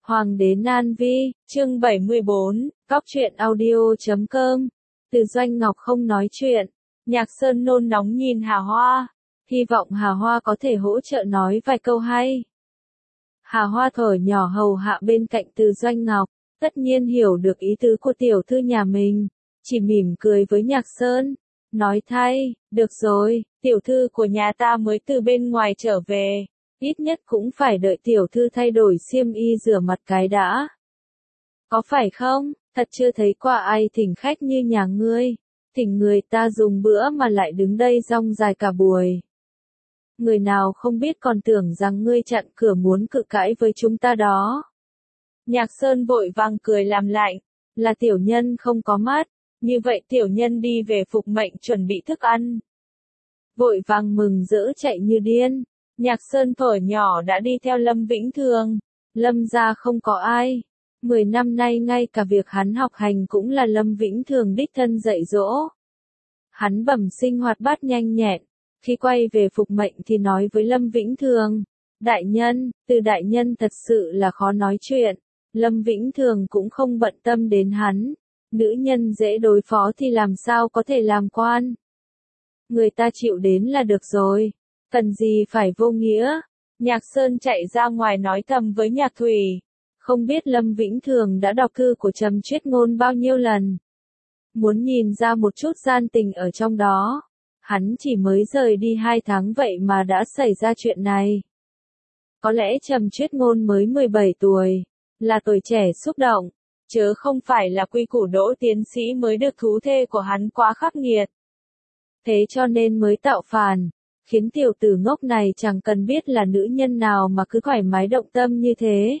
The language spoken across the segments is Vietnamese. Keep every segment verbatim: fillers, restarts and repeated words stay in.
Hoàng đế Nan Vi, chương bảy mươi bốn, Cóc truyện audio chấm com. Từ Doanh Ngọc không nói chuyện. Nhạc Sơn nôn nóng nhìn Hà Hoa. Hy vọng Hà Hoa có thể hỗ trợ nói vài câu hay. Hà Hoa thở nhỏ hầu hạ bên cạnh Từ Doanh Ngọc, tất nhiên hiểu được ý tứ của tiểu thư nhà mình. Chỉ mỉm cười với Nhạc Sơn. Nói thay, được rồi, tiểu thư của nhà ta mới từ bên ngoài trở về. Ít nhất cũng phải đợi tiểu thư thay đổi xiêm y rửa mặt cái đã. Có phải không, thật chưa thấy qua ai thỉnh khách như nhà ngươi. Thỉnh người ta dùng bữa mà lại đứng đây rong dài cả buổi. Người nào không biết còn tưởng rằng ngươi chặn cửa muốn cự cãi với chúng ta đó. Nhạc Sơn vội vàng cười làm lạnh, là tiểu nhân không có mắt, như vậy tiểu nhân đi về phục mệnh chuẩn bị thức ăn. Vội vàng mừng rỡ chạy như điên. Nhạc Sơn thuở nhỏ đã đi theo Lâm Vĩnh Thường, Lâm gia không có ai. Mười năm nay ngay cả việc hắn học hành cũng là Lâm Vĩnh Thường đích thân dạy dỗ. Hắn bẩm sinh hoạt bát nhanh nhẹn, khi quay về phục mệnh thì nói với Lâm Vĩnh Thường, đại nhân, Từ đại nhân thật sự là khó nói chuyện. Lâm Vĩnh Thường cũng không bận tâm đến hắn, nữ nhân dễ đối phó thì làm sao có thể làm quan. Người ta chịu đến là được rồi. Cần gì phải vô nghĩa. Nhạc Sơn chạy ra ngoài nói thầm với Nhạc Thủy. Không biết Lâm Vĩnh Thường đã đọc thư của Trầm Chuyết Ngôn bao nhiêu lần. Muốn nhìn ra một chút gian tình ở trong đó. Hắn chỉ mới rời đi hai tháng vậy mà đã xảy ra chuyện này. Có lẽ Trầm Chuyết Ngôn mới mười bảy tuổi. Là tuổi trẻ xúc động. Chớ không phải là quy củ đỗ tiến sĩ mới được thú thê của hắn quá khắc nghiệt. Thế cho nên mới tạo phản. Khiến tiểu tử ngốc này chẳng cần biết là nữ nhân nào mà cứ thoải mái động tâm như thế.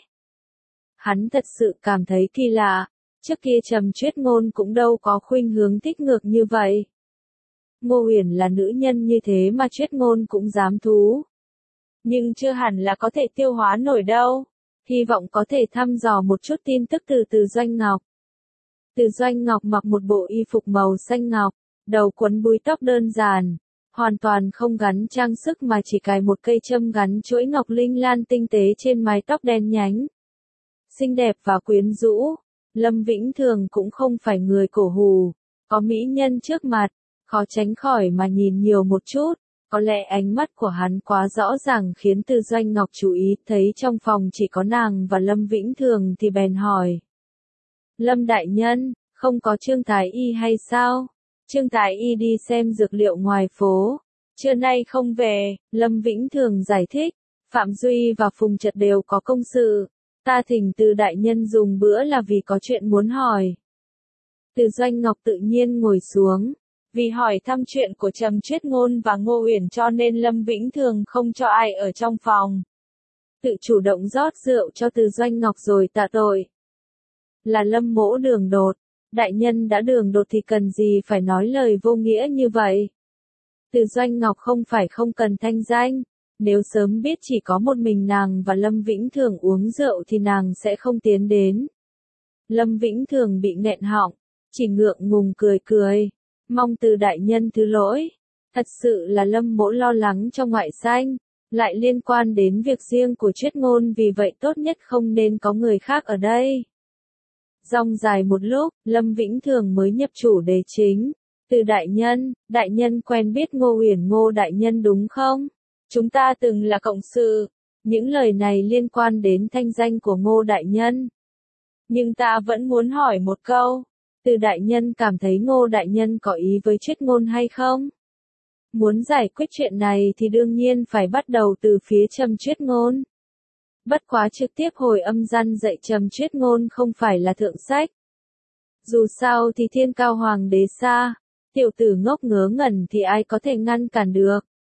Hắn thật sự cảm thấy kỳ lạ, trước kia Trầm Chuyết Ngôn cũng đâu có khuynh hướng thích ngược như vậy. Ngô Uyển là nữ nhân như thế mà Chuyết Ngôn cũng dám thú. Nhưng chưa hẳn là có thể tiêu hóa nổi đâu, hy vọng có thể thăm dò một chút tin tức từ Từ Doanh Ngọc. Từ Doanh Ngọc mặc một bộ y phục màu xanh ngọc, đầu quấn búi tóc đơn giản. Hoàn toàn không gắn trang sức mà chỉ cài một cây châm gắn chuỗi ngọc linh lan tinh tế trên mái tóc đen nhánh. Xinh đẹp và quyến rũ, Lâm Vĩnh Thường cũng không phải người cổ hù, có mỹ nhân trước mặt, khó tránh khỏi mà nhìn nhiều một chút, có lẽ ánh mắt của hắn quá rõ ràng khiến Từ Doanh Ngọc chú ý thấy trong phòng chỉ có nàng và Lâm Vĩnh Thường thì bèn hỏi. Lâm đại nhân, không có Trương Thái Y hay sao? Trương Thái Y đi xem dược liệu ngoài phố. Trưa nay không về, Lâm Vĩnh Thường giải thích. Phạm Duy và Phùng Trật đều có công sự. Ta thỉnh Từ đại nhân dùng bữa là vì có chuyện muốn hỏi. Từ Doanh Ngọc tự nhiên ngồi xuống. Vì hỏi thăm chuyện của Trầm Chuyết Ngôn và Ngô Uyển cho nên Lâm Vĩnh Thường không cho ai ở trong phòng. Tự chủ động rót rượu cho Từ Doanh Ngọc rồi tạ tội. Là Lâm mỗ đường đột. Đại nhân đã đường đột thì cần gì phải nói lời vô nghĩa như vậy. Từ Doanh Ngọc không phải không cần thanh danh. Nếu sớm biết chỉ có một mình nàng và Lâm Vĩnh Thường uống rượu thì nàng sẽ không tiến đến. Lâm Vĩnh Thường bị nghẹn họng, chỉ ngượng ngùng cười cười. Mong Từ đại nhân thứ lỗi. Thật sự là Lâm mỗ lo lắng cho ngoại danh, lại liên quan đến việc riêng của Chuyết Ngôn, vì vậy tốt nhất không nên có người khác ở đây. Rong dài một lúc, Lâm Vĩnh Thường mới nhập chủ đề chính. Từ đại nhân, đại nhân quen biết Ngô Uyển Ngô đại nhân đúng không? Chúng ta từng là cộng sự. Những lời này liên quan đến thanh danh của Ngô đại nhân. Nhưng ta vẫn muốn hỏi một câu. Từ đại nhân cảm thấy Ngô đại nhân có ý với Chuyết Ngôn hay không? Muốn giải quyết chuyện này thì đương nhiên phải bắt đầu từ phía Trầm Chuyết Ngôn. Bất quá trực tiếp hồi âm răn dạy Trầm Chuyết Ngôn không phải là thượng sách. Dù sao thì thiên cao hoàng đế xa, tiểu tử ngốc ngớ ngẩn thì ai có thể ngăn cản được.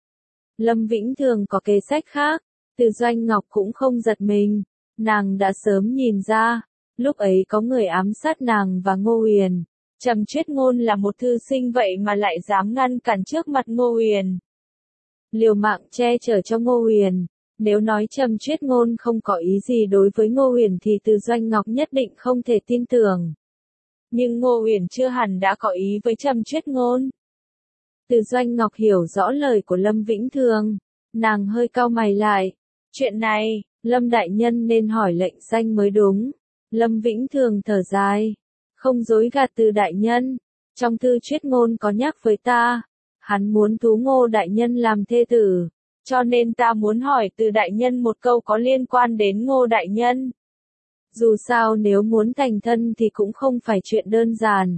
Lâm Vĩnh Thường có kế sách khác, Từ Doanh Ngọc cũng không giật mình, nàng đã sớm nhìn ra, lúc ấy có người ám sát nàng và Ngô Uyển. Trầm Chuyết Ngôn là một thư sinh vậy mà lại dám ngăn cản trước mặt Ngô Uyển. Liều mạng che chở cho Ngô Uyển. Nếu nói Trầm Chuyết Ngôn không có ý gì đối với Ngô Uyển thì Từ Doanh Ngọc nhất định không thể tin tưởng. Nhưng Ngô Uyển chưa hẳn đã có ý với Trầm Chuyết Ngôn. Từ Doanh Ngọc hiểu rõ lời của Lâm Vĩnh Thường, nàng hơi cau mày lại. Chuyện này, Lâm đại nhân nên hỏi lệnh danh mới đúng. Lâm Vĩnh Thường thở dài. Không dối gạt Từ đại nhân. Trong thư Chuyết Ngôn có nhắc với ta. Hắn muốn thú Ngô đại nhân làm thê tử. Cho nên ta muốn hỏi Từ đại nhân một câu có liên quan đến Ngô đại nhân. Dù sao nếu muốn thành thân thì cũng không phải chuyện đơn giản.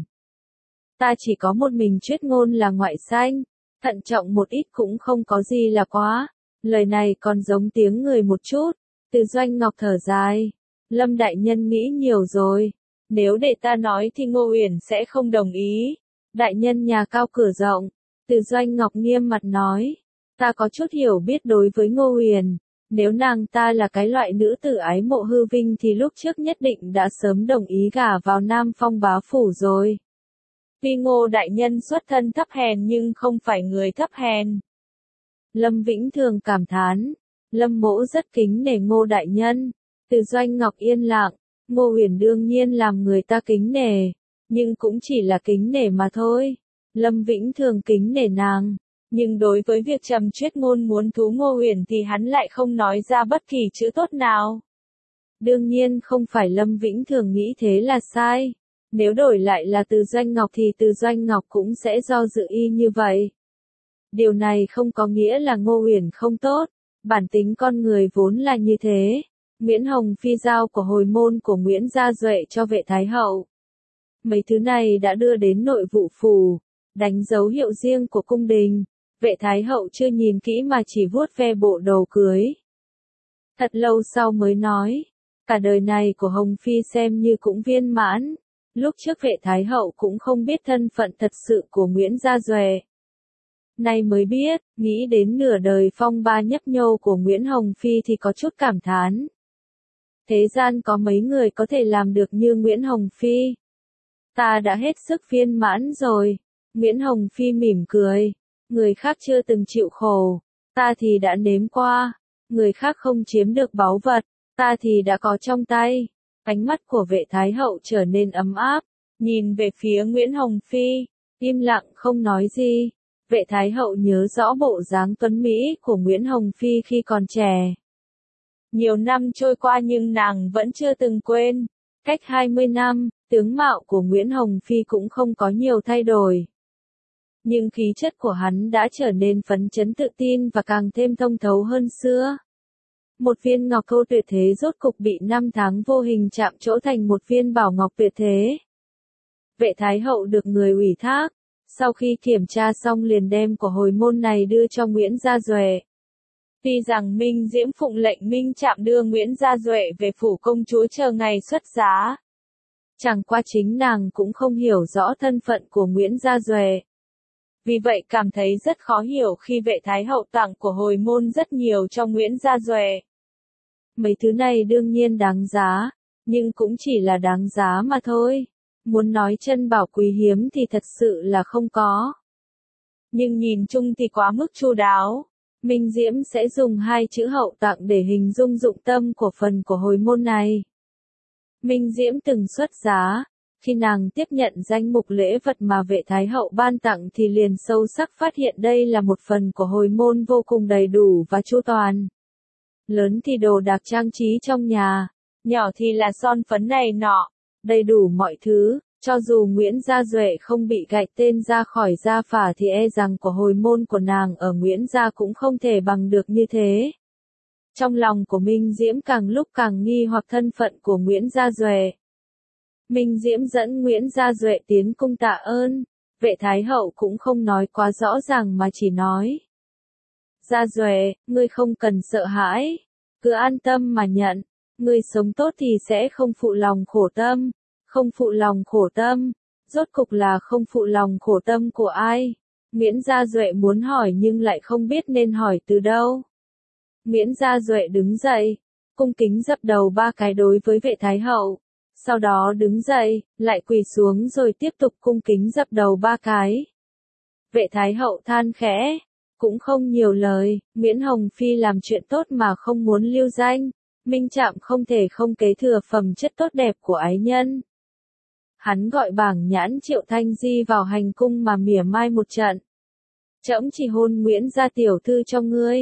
Ta chỉ có một mình Chuyết Ngôn là ngoại danh. Thận trọng một ít cũng không có gì là quá. Lời này còn giống tiếng người một chút. Từ Doanh Ngọc thở dài. Lâm đại nhân nghĩ nhiều rồi. Nếu để ta nói thì Ngô Uyển sẽ không đồng ý. Đại nhân nhà cao cửa rộng. Từ Doanh Ngọc nghiêm mặt nói. Ta có chút hiểu biết đối với Ngô Uyển. Nếu nàng ta là cái loại nữ tử ái mộ hư vinh thì lúc trước nhất định đã sớm đồng ý gả vào Nam Phong bá phủ rồi. Tuy Ngô đại nhân xuất thân thấp hèn nhưng không phải người thấp hèn. Lâm Vĩnh Thường cảm thán. Lâm mỗ rất kính nể Ngô đại nhân. Từ Doanh Ngọc yên lặng. Ngô Uyển đương nhiên làm người ta kính nể. Nhưng cũng chỉ là kính nể mà thôi. Lâm Vĩnh Thường kính nể nàng. Nhưng đối với việc Trầm Chuyết Ngôn muốn thú Ngô Uyển thì hắn lại không nói ra bất kỳ chữ tốt nào. Đương nhiên không phải Lâm Vĩnh Thường nghĩ thế là sai. Nếu đổi lại là Từ Doanh Ngọc thì Từ Doanh Ngọc cũng sẽ do dự y như vậy. Điều này không có nghĩa là Ngô Uyển không tốt. Bản tính con người vốn là như thế. Nguyễn Hồng Phi giao của hồi môn của Nguyễn Gia Duệ cho Vệ Thái Hậu. Mấy thứ này đã đưa đến nội vụ phủ, đánh dấu hiệu riêng của cung đình. Vệ Thái Hậu chưa nhìn kỹ mà chỉ vuốt ve bộ đồ cưới. Thật lâu sau mới nói, cả đời này của Hồng Phi xem như cũng viên mãn. Lúc trước Vệ Thái Hậu cũng không biết thân phận thật sự của Nguyễn Gia Duệ. Nay mới biết, nghĩ đến nửa đời phong ba nhấp nhô của Nguyễn Hồng Phi thì có chút cảm thán. Thế gian có mấy người có thể làm được như Nguyễn Hồng Phi. Ta đã hết sức viên mãn rồi. Nguyễn Hồng Phi mỉm cười. Người khác chưa từng chịu khổ. Ta thì đã nếm qua. Người khác không chiếm được báu vật. Ta thì đã có trong tay. Ánh mắt của Vệ Thái Hậu trở nên ấm áp. Nhìn về phía Nguyễn Hồng Phi. Im lặng không nói gì. Vệ Thái Hậu nhớ rõ bộ dáng tuấn Mỹ của Nguyễn Hồng Phi khi còn trẻ. Nhiều năm trôi qua nhưng nàng vẫn chưa từng quên. Cách hai mươi năm, tướng mạo của Nguyễn Hồng Phi cũng không có nhiều thay đổi. Nhưng khí chất của hắn đã trở nên phấn chấn tự tin và càng thêm thông thấu hơn xưa. Một viên ngọc thô tuyệt thế rốt cục bị năm tháng vô hình chạm trổ thành một viên bảo ngọc tuyệt thế. Vệ Thái Hậu được người ủy thác. Sau khi kiểm tra xong liền đem của hồi môn này đưa cho Nguyễn Gia Duệ. Tuy rằng Minh Diễm phụng lệnh Minh Trạm đưa Nguyễn Gia Duệ về phủ công chúa chờ ngày xuất giá. Chẳng qua chính nàng cũng không hiểu rõ thân phận của Nguyễn Gia Duệ. Vì vậy cảm thấy rất khó hiểu khi Vệ Thái Hậu tặng của hồi môn rất nhiều cho Nguyễn Gia Duệ. Mấy thứ này đương nhiên đáng giá, nhưng cũng chỉ là đáng giá mà thôi. Muốn nói chân bảo quý hiếm thì thật sự là không có. Nhưng nhìn chung thì quá mức chu đáo. Minh Diễm sẽ dùng hai chữ hậu tặng để hình dung dụng tâm của phần của hồi môn này. Minh Diễm từng xuất giá. Khi nàng tiếp nhận danh mục lễ vật mà Vệ Thái Hậu ban tặng thì liền sâu sắc phát hiện đây là một phần của hồi môn vô cùng đầy đủ và chu toàn. Lớn thì đồ đạc trang trí trong nhà, nhỏ thì là son phấn này nọ, đầy đủ mọi thứ. Cho dù Nguyễn Gia Duệ không bị gạch tên ra khỏi gia phả thì e rằng của hồi môn của nàng ở Nguyễn Gia cũng không thể bằng được như thế. Trong lòng của Minh Diễm càng lúc càng nghi hoặc thân phận của Nguyễn Gia Duệ. Minh Diễm dẫn Nguyễn Gia Duệ tiến cung tạ ơn. Vệ Thái Hậu cũng không nói quá rõ ràng mà chỉ nói. Gia Duệ, ngươi không cần sợ hãi. Cứ an tâm mà nhận. Ngươi sống tốt thì sẽ không phụ lòng khổ tâm. Không phụ lòng khổ tâm. Rốt cục là không phụ lòng khổ tâm của ai? Nguyễn Gia Duệ muốn hỏi nhưng lại không biết nên hỏi từ đâu. Nguyễn Gia Duệ đứng dậy. Cung kính dập đầu ba cái đối với Vệ Thái Hậu. Sau đó đứng dậy, lại quỳ xuống rồi tiếp tục cung kính dập đầu ba cái. Vệ Thái Hậu than khẽ, cũng không nhiều lời, Nguyễn Hồng Phi làm chuyện tốt mà không muốn lưu danh, Minh Trạm không thể không kế thừa phẩm chất tốt đẹp của ái nhân. Hắn gọi bảng nhãn Triệu Thanh Di vào hành cung mà mỉa mai một trận. Trẫm chỉ hôn Nguyễn gia tiểu thư cho ngươi,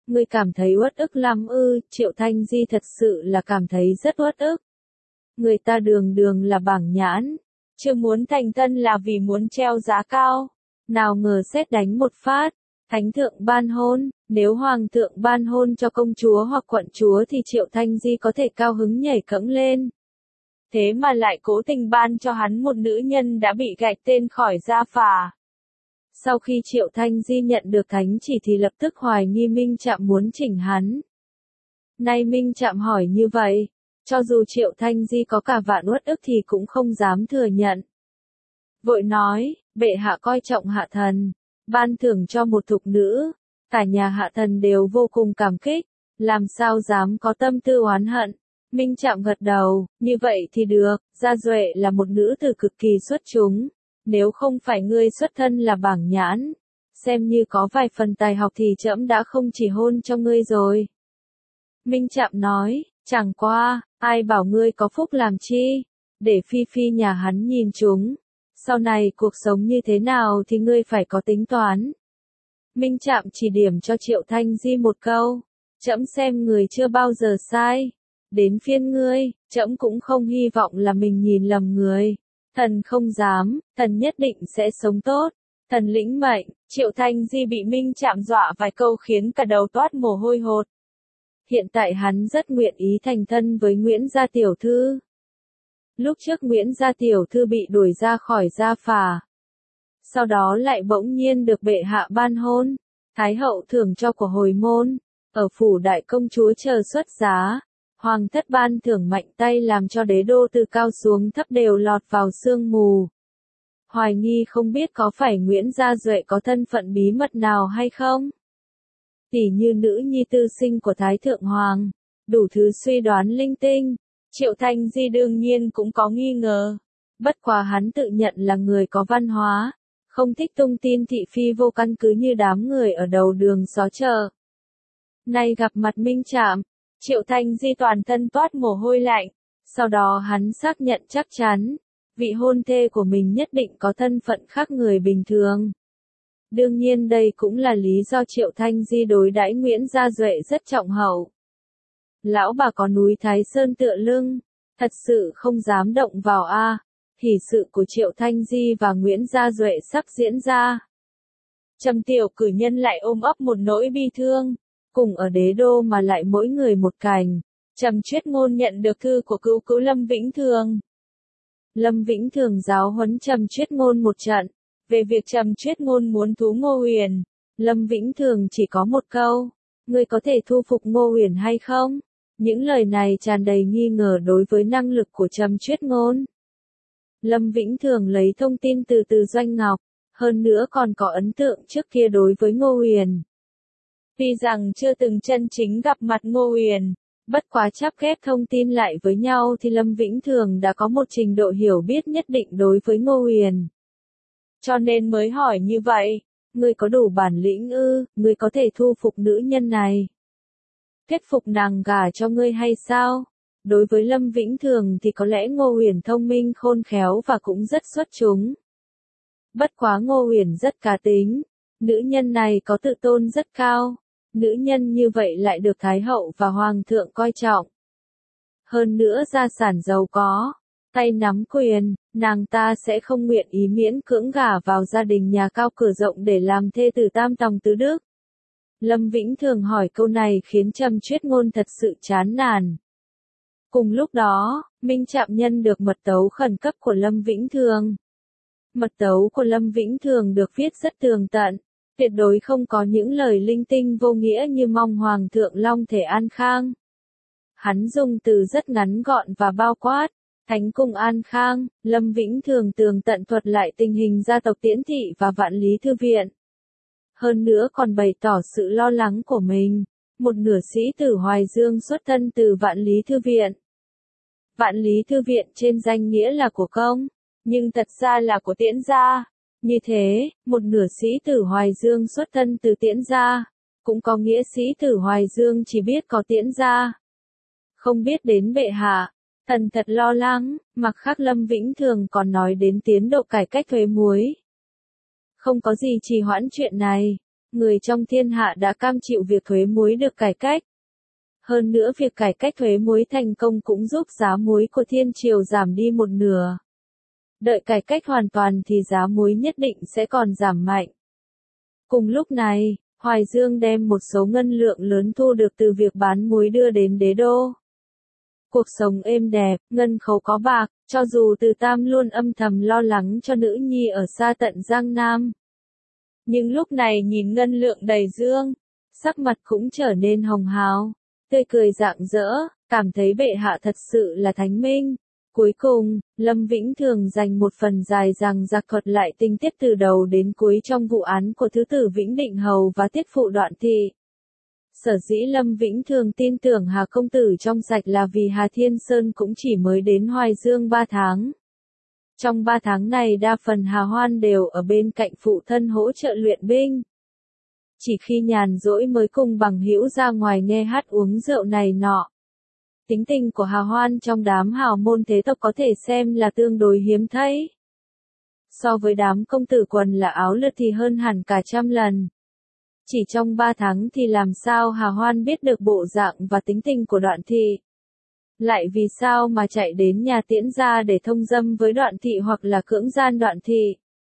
Ngươi cảm thấy uất ức lắm ư? Triệu Thanh Di thật sự là cảm thấy rất uất ức. Người ta đường đường là bảng nhãn, chưa muốn thành thân là vì muốn treo giá cao. Nào ngờ sét đánh một phát, thánh thượng ban hôn, nếu hoàng thượng ban hôn cho công chúa hoặc quận chúa thì Triệu Thanh Di có thể cao hứng nhảy cẫng lên. Thế mà lại cố tình ban cho hắn một nữ nhân đã bị gạch tên khỏi gia phả. Sau khi Triệu Thanh Di nhận được thánh chỉ thì lập tức hoài nghi Minh Trạm muốn chỉnh hắn. Nay Minh Trạm hỏi như vậy, cho dù Triệu Thanh Di có cả vạn uất ức thì cũng không dám thừa nhận. Vội nói, bệ hạ coi trọng hạ thần, ban thưởng cho một thục nữ, cả nhà hạ thần đều vô cùng cảm kích, làm sao dám có tâm tư oán hận. Minh Trạm gật đầu, như vậy thì được, Gia Duệ là một nữ tử cực kỳ xuất chúng, nếu không phải ngươi xuất thân là bảng nhãn, xem như có vài phần tài học thì trẫm đã không chỉ hôn cho ngươi rồi. Minh Trạm nói, chẳng qua, ai bảo ngươi có phúc làm chi, để phi phi nhà hắn nhìn chúng, sau này cuộc sống như thế nào thì ngươi phải có tính toán. Minh Trạm chỉ điểm cho Triệu Thanh Di một câu, trẫm xem người chưa bao giờ sai, đến phiên ngươi, trẫm cũng không hy vọng là mình nhìn lầm người. Thần không dám, thần nhất định sẽ sống tốt. Thần lĩnh mệnh. Triệu Thanh Di bị Minh Trạm dọa vài câu khiến cả đầu toát mồ hôi hột. Hiện tại hắn rất nguyện ý thành thân với Nguyễn Gia Tiểu Thư. Lúc trước Nguyễn Gia Tiểu Thư bị đuổi ra khỏi gia phả. Sau đó lại bỗng nhiên được bệ hạ ban hôn. Thái hậu thưởng cho của hồi môn. Ở phủ đại công chúa chờ xuất giá. Hoàng thất ban thưởng mạnh tay làm cho đế đô từ cao xuống thấp đều lọt vào sương mù. Hoài nghi không biết có phải Nguyễn Gia Duệ có thân phận bí mật nào hay không? Tỉ như nữ nhi tư sinh của Thái Thượng Hoàng, đủ thứ suy đoán linh tinh. Triệu Thanh Di đương nhiên cũng có nghi ngờ. Bất quá hắn tự nhận là người có văn hóa, không thích tung tin thị phi vô căn cứ như đám người ở đầu đường xó chợ. Nay gặp mặt Minh Trạm, Triệu Thanh Di toàn thân toát mồ hôi lạnh, sau đó hắn xác nhận chắc chắn, vị hôn thê của mình nhất định có thân phận khác người bình thường. Đương nhiên đây cũng là lý do Triệu Thanh Di đối đãi Nguyễn Gia Duệ rất trọng hậu. Lão bà có núi Thái Sơn tựa lưng, thật sự không dám động vào a. Hỷ sự của Triệu Thanh Di và Nguyễn Gia Duệ sắp diễn ra. Trầm tiểu cử nhân lại ôm ấp một nỗi bi thương. Cùng ở đế đô mà lại mỗi người một cành. Trầm Chuyết Ngôn nhận được thư của cứu cứu Lâm Vĩnh Thường. Lâm Vĩnh Thường giáo huấn Trầm Chuyết Ngôn một trận. Về việc Trầm Chuyết Ngôn muốn thú Ngô Huyền, Lâm Vĩnh Thường chỉ có một câu. Ngươi có thể thu phục Ngô Huyền hay không? Những lời này tràn đầy nghi ngờ đối với năng lực của Trầm Chuyết Ngôn. Lâm Vĩnh Thường lấy thông tin từ Từ Doanh Ngọc, hơn nữa còn có ấn tượng trước kia đối với Ngô Huyền. Tuy rằng chưa từng chân chính gặp mặt Ngô Huyền, bất quá chắp ghép thông tin lại với nhau thì Lâm Vĩnh Thường đã có một trình độ hiểu biết nhất định đối với Ngô Huyền. Cho nên mới hỏi như vậy, ngươi có đủ bản lĩnh ư, ngươi có thể thu phục nữ nhân này? Thuyết phục nàng gả cho ngươi hay sao? Đối với Lâm Vĩnh Thường thì có lẽ Ngô Huyền thông minh khôn khéo và cũng rất xuất chúng. Bất quá Ngô Huyền rất cá tính, nữ nhân này có tự tôn rất cao. Nữ nhân như vậy lại được Thái hậu và Hoàng thượng coi trọng. Hơn nữa gia sản giàu có, tay nắm quyền, nàng ta sẽ không nguyện ý miễn cưỡng gả vào gia đình nhà cao cửa rộng để làm thê tử tam tòng tứ đức. Lâm Vĩnh Thường hỏi câu này khiến Trầm Chuyết Ngôn thật sự chán nản. Cùng lúc đó, Minh Trạm nhân được mật tấu khẩn cấp của Lâm Vĩnh Thường. Mật tấu của Lâm Vĩnh Thường được viết rất tường tận. Tuyệt đối không có những lời linh tinh vô nghĩa như mong Hoàng thượng long thể an khang. Hắn dùng từ rất ngắn gọn và bao quát. Thánh cung an khang, Lâm Vĩnh Thường tường tận thuật lại tình hình gia tộc Tiễn Thị và Vạn Lý Thư Viện. Hơn nữa còn bày tỏ sự lo lắng của mình. Một nửa sĩ tử Hoài Dương xuất thân từ Vạn Lý Thư Viện. Vạn Lý Thư Viện trên danh nghĩa là của công, nhưng thật ra là của Tiễn gia. Như thế, một nửa sĩ tử Hoài Dương xuất thân từ Tiễn gia, cũng có nghĩa sĩ tử Hoài Dương chỉ biết có Tiễn gia. Không biết đến bệ hạ, thần thật lo lắng, mặc khác Lâm Vĩnh Thường còn nói đến tiến độ cải cách thuế muối. Không có gì trì hoãn chuyện này, người trong thiên hạ đã cam chịu việc thuế muối được cải cách. Hơn nữa việc cải cách thuế muối thành công cũng giúp giá muối của thiên triều giảm đi một nửa. Đợi cải cách hoàn toàn thì giá muối nhất định sẽ còn giảm mạnh. Cùng lúc này, Hoài Dương đem một số ngân lượng lớn thu được từ việc bán muối đưa đến đế đô. Cuộc sống êm đẹp, ngân khấu có bạc, cho dù Từ Tam luôn âm thầm lo lắng cho nữ nhi ở xa tận Giang Nam. Nhưng lúc này nhìn ngân lượng đầy dương, sắc mặt cũng trở nên hồng hào, tươi cười rạng rỡ, cảm thấy bệ hạ thật sự là thánh minh. Cuối cùng, Lâm Vĩnh Thường dành một phần dài dằng dặc thuật lại tình tiết từ đầu đến cuối trong vụ án của Thứ tử Vĩnh Định Hầu và tiết phụ Đoạn Thị. Sở dĩ Lâm Vĩnh Thường tin tưởng Hà công tử trong sạch là vì Hà Thiên Sơn cũng chỉ mới đến Hoài Dương ba tháng. Trong ba tháng này đa phần Hà Hoan đều ở bên cạnh phụ thân hỗ trợ luyện binh. Chỉ khi nhàn rỗi mới cùng bằng hữu ra ngoài nghe hát uống rượu này nọ. Tính tình của Hà Hoan trong đám hào môn thế tộc có thể xem là tương đối hiếm thấy. So với đám công tử quần là áo lượt thì hơn hẳn cả trăm lần. Chỉ trong ba tháng thì làm sao Hà Hoan biết được bộ dạng và tính tình của Đoạn Thị. Lại vì sao mà chạy đến nhà Tiễn gia để thông dâm với Đoạn Thị hoặc là cưỡng gian Đoạn Thị.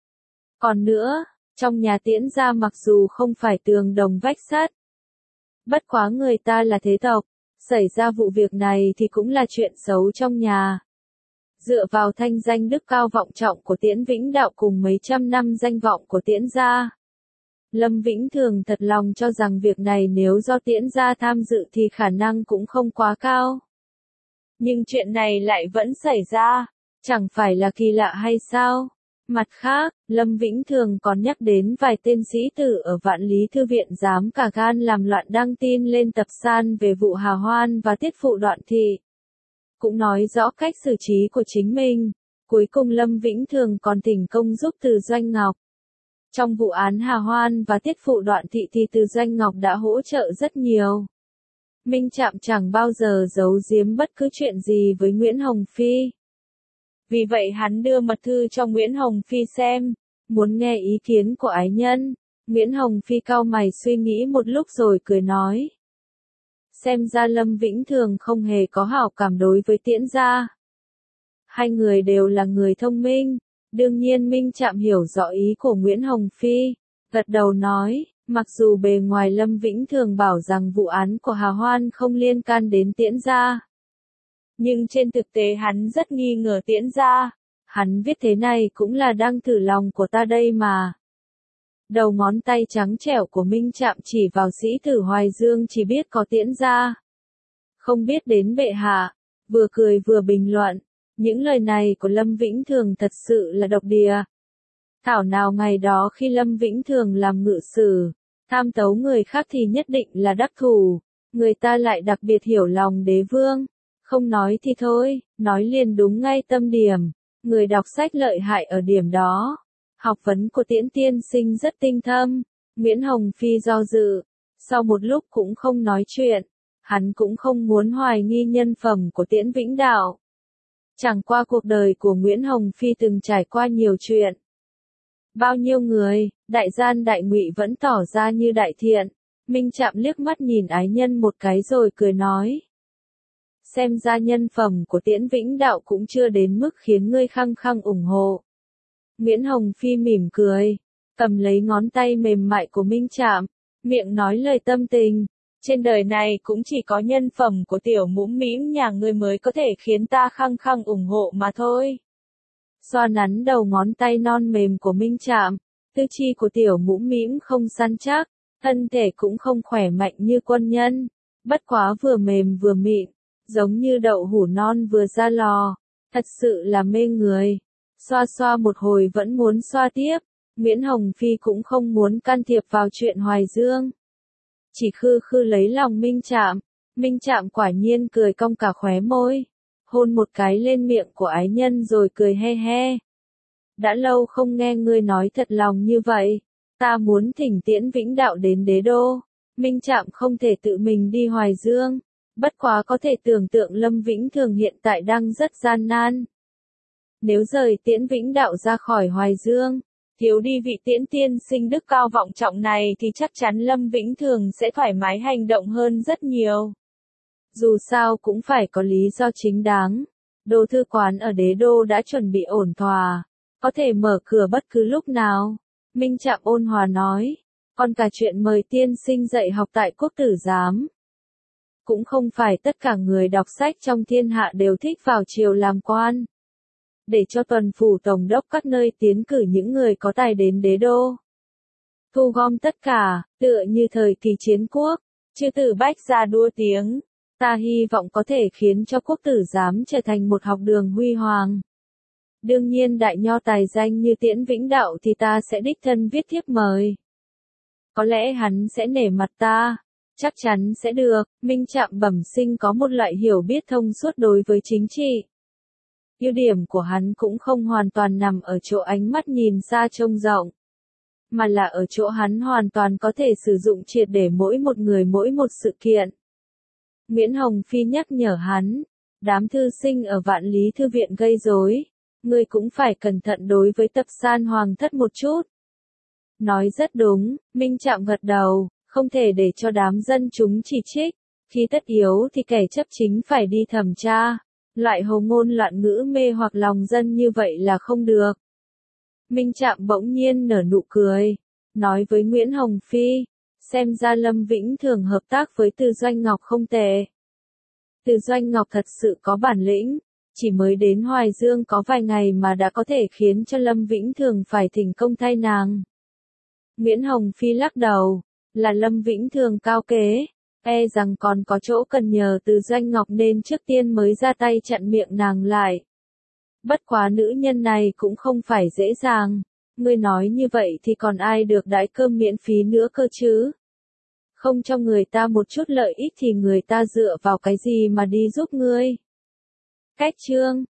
Còn nữa, trong nhà Tiễn gia mặc dù không phải tường đồng vách sắt. Bất quá người ta là thế tộc, xảy ra vụ việc này thì cũng là chuyện xấu trong nhà. Dựa vào thanh danh đức cao vọng trọng của Tiễn Vĩnh Đạo cùng mấy trăm năm danh vọng của Tiễn gia. Lâm Vĩnh Thường thật lòng cho rằng việc này nếu do Tiễn gia tham dự thì khả năng cũng không quá cao. Nhưng chuyện này lại vẫn xảy ra, chẳng phải là kỳ lạ hay sao? Mặt khác, Lâm Vĩnh Thường còn nhắc đến vài tên sĩ tử ở Vạn Lý Thư Viện dám cả gan làm loạn đăng tin lên tập san về vụ Hà Hoan và tiết phụ Đoạn Thị. Cũng nói rõ cách xử trí của chính mình. Cuối cùng Lâm Vĩnh Thường còn thỉnh công giúp Từ Doanh Ngọc. Trong vụ án Hà Hoan và tiết phụ Đoạn Thị thì Từ Doanh Ngọc đã hỗ trợ rất nhiều. Minh Trạm chẳng bao giờ giấu giếm bất cứ chuyện gì với Nguyễn Hồng Phi. Vì vậy hắn đưa mật thư cho Nguyễn Hồng Phi xem, muốn nghe ý kiến của ái nhân. Nguyễn Hồng Phi cau mày suy nghĩ một lúc rồi cười nói. Xem ra Lâm Vĩnh Thường không hề có hảo cảm đối với Tiễn gia. Hai người đều là người thông minh, đương nhiên Minh Trạm hiểu rõ ý của Nguyễn Hồng Phi, gật đầu nói, mặc dù bề ngoài Lâm Vĩnh Thường bảo rằng vụ án của Hà Hoan không liên can đến Tiễn gia. Nhưng trên thực tế hắn rất nghi ngờ Tiễn gia, hắn viết thế này cũng là đang thử lòng của ta đây mà. Đầu ngón tay trắng trẻo của Minh Trạm chỉ vào sĩ tử Hoài Dương chỉ biết có Tiễn gia. Không biết đến bệ hạ, vừa cười vừa bình luận, những lời này của Lâm Vĩnh Thường thật sự là độc địa. Thảo nào ngày đó khi Lâm Vĩnh Thường làm ngự sử, tham tấu người khác thì nhất định là đắc thủ, người ta lại đặc biệt hiểu lòng đế vương. Không nói thì thôi, nói liền đúng ngay tâm điểm, người đọc sách lợi hại ở điểm đó. Học vấn của Tiễn tiên sinh rất tinh thâm, Nguyễn Hồng Phi do dự, sau một lúc cũng không nói chuyện, hắn cũng không muốn hoài nghi nhân phẩm của Tiễn Vĩnh Đạo. Chẳng qua cuộc đời của Nguyễn Hồng Phi từng trải qua nhiều chuyện. Bao nhiêu người, đại gian đại ngụy vẫn tỏ ra như đại thiện. Minh Trạm liếc mắt nhìn ái nhân một cái rồi cười nói. Xem ra nhân phẩm của Tiễn Vĩnh Đạo cũng chưa đến mức khiến ngươi khăng khăng ủng hộ. Nguyễn Hồng Phi mỉm cười, cầm lấy ngón tay mềm mại của Minh Trạm, miệng nói lời tâm tình. Trên đời này cũng chỉ có nhân phẩm của tiểu mũm mĩm nhà ngươi mới có thể khiến ta khăng khăng ủng hộ mà thôi. Xoa nắn đầu ngón tay non mềm của Minh Trạm, tư chi của tiểu mũm mĩm không săn chắc, thân thể cũng không khỏe mạnh như quân nhân, bất quá vừa mềm vừa mịn, giống như đậu hũ non vừa ra lò, thật sự là mê người. Xoa xoa một hồi vẫn muốn xoa tiếp, Nguyễn Hồng Phi cũng không muốn can thiệp vào chuyện Hoài Dương. Chỉ khư khư lấy lòng Minh Trạm, Minh Trạm quả nhiên cười cong cả khóe môi, hôn một cái lên miệng của ái nhân rồi cười he he. Đã lâu không nghe ngươi nói thật lòng như vậy, ta muốn thỉnh Tiễn Vĩnh Đạo đến đế đô. Minh Trạm không thể tự mình đi Hoài Dương, bất quá có thể tưởng tượng Lâm Vĩnh Thường hiện tại đang rất gian nan. Nếu rời Tiễn Vĩnh Đạo ra khỏi Hoài Dương, Thiếu đi vị tiễn tiên sinh đức cao vọng trọng này thì chắc chắn Lâm Vĩnh Thường sẽ thoải mái hành động hơn rất nhiều. Dù sao cũng phải có lý do chính đáng. Đô thư quán ở đế đô đã chuẩn bị ổn thỏa, có thể mở cửa bất cứ lúc nào. Minh Trạm ôn hòa nói, còn cả chuyện mời tiên sinh dạy học tại quốc tử giám. Cũng không phải tất cả người đọc sách trong thiên hạ đều thích vào triều làm quan. Để cho tuần phủ tổng đốc các nơi tiến cử những người có tài đến đế đô. Thu gom tất cả, tựa như thời kỳ chiến quốc, chư tử bách gia đua tiếng. Ta hy vọng có thể khiến cho quốc tử giám trở thành một học đường huy hoàng. Đương nhiên đại nho tài danh như Tiễn Vĩnh Đạo thì ta sẽ đích thân viết thiếp mời. Có lẽ hắn sẽ nể mặt ta. Chắc chắn sẽ được. Minh Trạm bẩm sinh có một loại hiểu biết thông suốt đối với chính trị. Ưu điểm của hắn cũng không hoàn toàn nằm ở chỗ ánh mắt nhìn xa trông rộng, mà là ở chỗ hắn hoàn toàn có thể sử dụng triệt để mỗi một người mỗi một sự kiện. Nguyễn Hồng Phi nhắc nhở hắn, đám thư sinh ở Vạn Lý Thư viện gây rối, ngươi cũng phải cẩn thận đối với Tập San Hoàng thất một chút. Nói rất đúng, Minh Trạm gật đầu, không thể để cho đám dân chúng chỉ trích, khi tất yếu thì kẻ chấp chính phải đi thẩm tra. Loại hồ ngôn loạn ngữ mê hoặc lòng dân như vậy là không được. Minh Trạm bỗng nhiên nở nụ cười, nói với Nguyễn Hồng Phi, xem ra Lâm Vĩnh Thường hợp tác với Từ Doanh Ngọc không tệ. Từ Doanh Ngọc thật sự có bản lĩnh, chỉ mới đến Hoài Dương có vài ngày mà đã có thể khiến cho Lâm Vĩnh Thường phải thỉnh công thay nàng. Nguyễn Hồng Phi lắc đầu, là Lâm Vĩnh Thường cao kế. E rằng còn có chỗ cần nhờ Từ Doanh Ngọc nên trước tiên mới ra tay chặn miệng nàng lại. Bất quá nữ nhân này cũng không phải dễ dàng. Ngươi nói như vậy thì còn ai được đãi cơm miễn phí nữa cơ chứ? Không cho người ta một chút lợi ích thì người ta dựa vào cái gì mà đi giúp ngươi? Cách chương